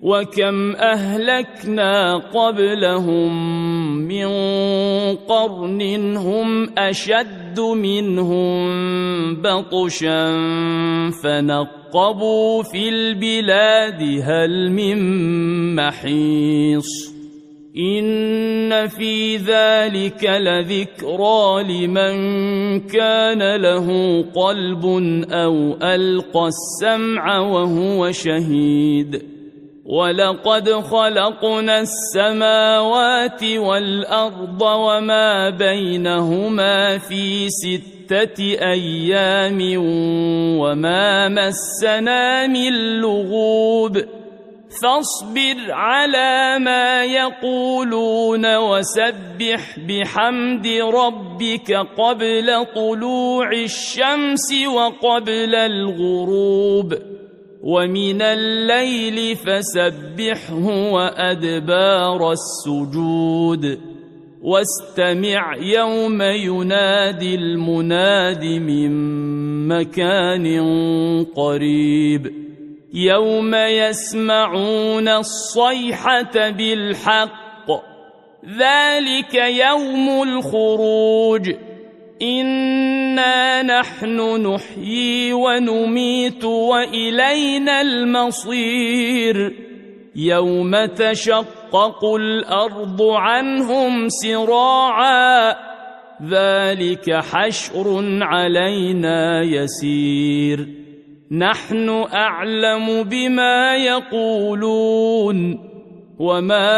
وكم أهلكنا قبلهم من قرن هم أشد منهم بطشا فنقبوا في البلاد هل من محيص إن في ذلك لذكرى لمن كان له قلب أو ألقى السمع وهو شهيد ولقد خلقنا السماوات والأرض وما بينهما في 6 أيام وما مسنا من لغوب فاصبر على ما يقولون وسبح بحمد ربك قبل طلوع الشمس وقبل الغروب ومن الليل فسبحه وأدبار السجود واستمع يوم ينادي المناد من مكان قريب يوم يسمعون الصيحة بالحق ذلك يوم الخروج إنا نحن نحيي ونميت وإلينا المصير يوم تشقق الأرض عنهم سراعا ذلك حشر علينا يسير نحن أعلم بما يقولون وما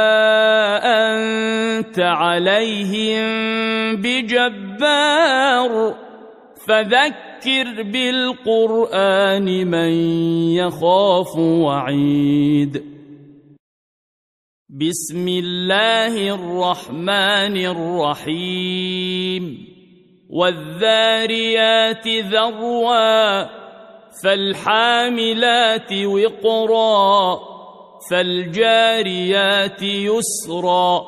أنت عليهم بجبار فذكر بالقرآن من يخاف وعيد بسم الله الرحمن الرحيم والذاريات ذروا فالحاملات وقرا فالجاريات يسرا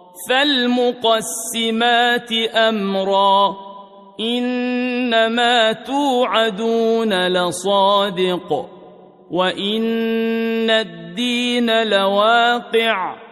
فالمقسمات أمرا إنما توعدون لصادق وإن الدين لواقع